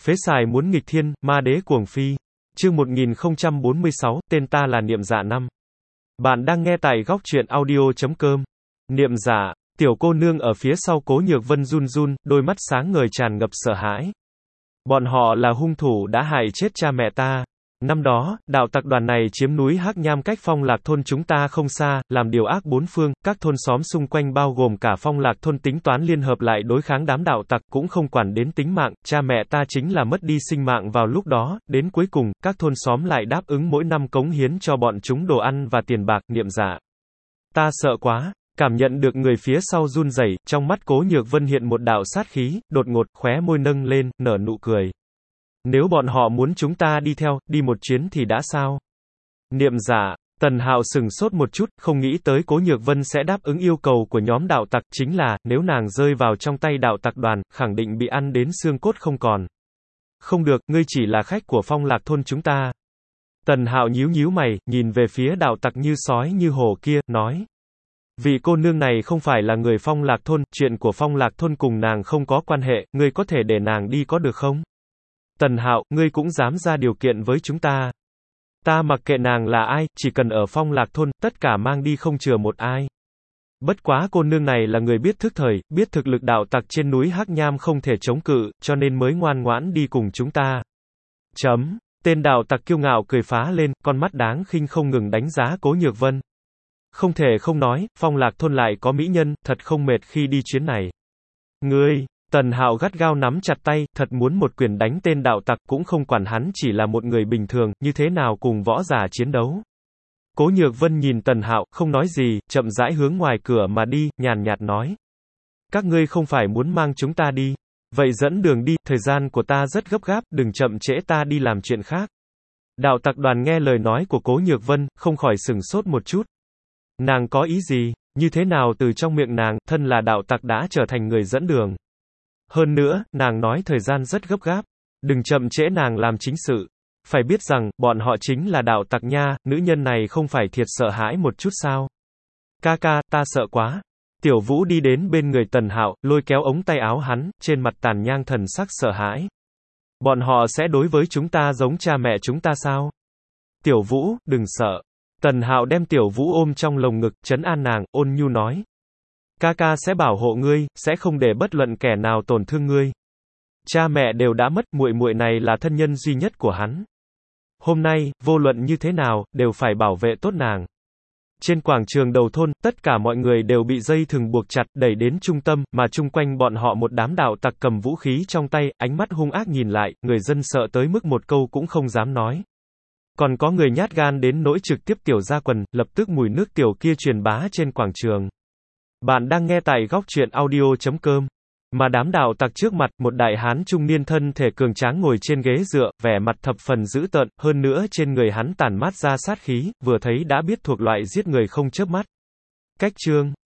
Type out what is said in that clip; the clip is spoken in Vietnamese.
Phế xài muốn nghịch thiên, ma đế cuồng phi. Chương 1046, tên ta là Niệm Dạ năm. Bạn đang nghe tại góc truyện audio.com. Niệm Dạ, tiểu cô nương ở phía sau Cố Nhược Vân run run, đôi mắt sáng ngời tràn ngập sợ hãi. Bọn họ là hung thủ đã hại chết cha mẹ ta. Năm đó, đạo tặc đoàn này chiếm núi Hắc Nham cách Phong Lạc thôn chúng ta không xa, làm điều ác bốn phương, các thôn xóm xung quanh bao gồm cả Phong Lạc thôn tính toán liên hợp lại đối kháng đám đạo tặc, cũng không quản đến tính mạng, cha mẹ ta chính là mất đi sinh mạng vào lúc đó, đến cuối cùng, các thôn xóm lại đáp ứng mỗi năm cống hiến cho bọn chúng đồ ăn và tiền bạc. Niệm Dạ, ta sợ quá. Cảm nhận được người phía sau run rẩy, trong mắt Cố Nhược Vân hiện một đạo sát khí, đột ngột, khóe môi nâng lên, nở nụ cười. Nếu bọn họ muốn chúng ta đi theo, đi một chuyến thì đã sao? Niệm Dạ, Tần Hạo sừng sốt một chút, không nghĩ tới Cố Nhược Vân sẽ đáp ứng yêu cầu của nhóm đạo tặc, chính là, nếu nàng rơi vào trong tay đạo tặc đoàn, khẳng định bị ăn đến xương cốt không còn. Không được, ngươi chỉ là khách của Phong Lạc thôn chúng ta. Tần Hạo nhíu nhíu mày, nhìn về phía đạo tặc như sói như hổ kia, nói. Vị cô nương này không phải là người Phong Lạc thôn, chuyện của Phong Lạc thôn cùng nàng không có quan hệ, ngươi có thể để nàng đi có được không? Tần Hạo, ngươi cũng dám ra điều kiện với chúng ta. Ta mặc kệ nàng là ai, chỉ cần ở Phong Lạc thôn, tất cả mang đi không chừa một ai. Bất quá cô nương này là người biết thức thời, biết thực lực đạo tặc trên núi Hắc Nham không thể chống cự, cho nên mới ngoan ngoãn đi cùng chúng ta. Tên đạo tặc kiêu ngạo cười phá lên, con mắt đáng khinh không ngừng đánh giá Cố Nhược Vân. Không thể không nói, Phong Lạc thôn lại có mỹ nhân, thật không mệt khi đi chuyến này. Ngươi, Tần Hạo gắt gao nắm chặt tay, thật muốn một quyền đánh tên đạo tặc, cũng không quản hắn chỉ là một người bình thường, như thế nào cùng võ giả chiến đấu. Cố Nhược Vân nhìn Tần Hạo, không nói gì, chậm rãi hướng ngoài cửa mà đi, nhàn nhạt nói. Các ngươi không phải muốn mang chúng ta đi. Vậy dẫn đường đi, thời gian của ta rất gấp gáp, đừng chậm trễ ta đi làm chuyện khác. Đạo tặc đoàn nghe lời nói của Cố Nhược Vân, không khỏi sửng sốt một chút. Nàng có ý gì? Như thế nào từ trong miệng nàng, thân là đạo tặc đã trở thành người dẫn đường? Hơn nữa, nàng nói thời gian rất gấp gáp. Đừng chậm trễ nàng làm chính sự. Phải biết rằng, bọn họ chính là đạo tặc nha, nữ nhân này không phải thiệt sợ hãi một chút sao? Ca ca, ta sợ quá. Tiểu Vũ đi đến bên người Tần Hạo, lôi kéo ống tay áo hắn, trên mặt tàn nhang thần sắc sợ hãi. Bọn họ sẽ đối với chúng ta giống cha mẹ chúng ta sao? Tiểu Vũ, đừng sợ. Tần Hạo đem Tiểu Vũ ôm trong lồng ngực, trấn an nàng, ôn nhu nói. Ca ca sẽ bảo hộ ngươi, sẽ không để bất luận kẻ nào tổn thương ngươi. Cha mẹ đều đã mất, muội muội này là thân nhân duy nhất của hắn. Hôm nay, vô luận như thế nào, đều phải bảo vệ tốt nàng. Trên quảng trường đầu thôn, tất cả mọi người đều bị dây thừng buộc chặt, đẩy đến trung tâm, mà chung quanh bọn họ một đám đạo tặc cầm vũ khí trong tay, ánh mắt hung ác nhìn lại, người dân sợ tới mức một câu cũng không dám nói. Còn có người nhát gan đến nỗi trực tiếp tiểu ra quần, lập tức mùi nước tiểu kia truyền bá trên quảng trường. Bạn đang nghe tại góc truyện audio.com. Mà đám đạo tặc trước mặt, một đại hán trung niên thân thể cường tráng ngồi trên ghế dựa, vẻ mặt thập phần dữ tợn, hơn nữa trên người hắn tản mát ra sát khí, vừa thấy đã biết thuộc loại giết người không chớp mắt. Cách chương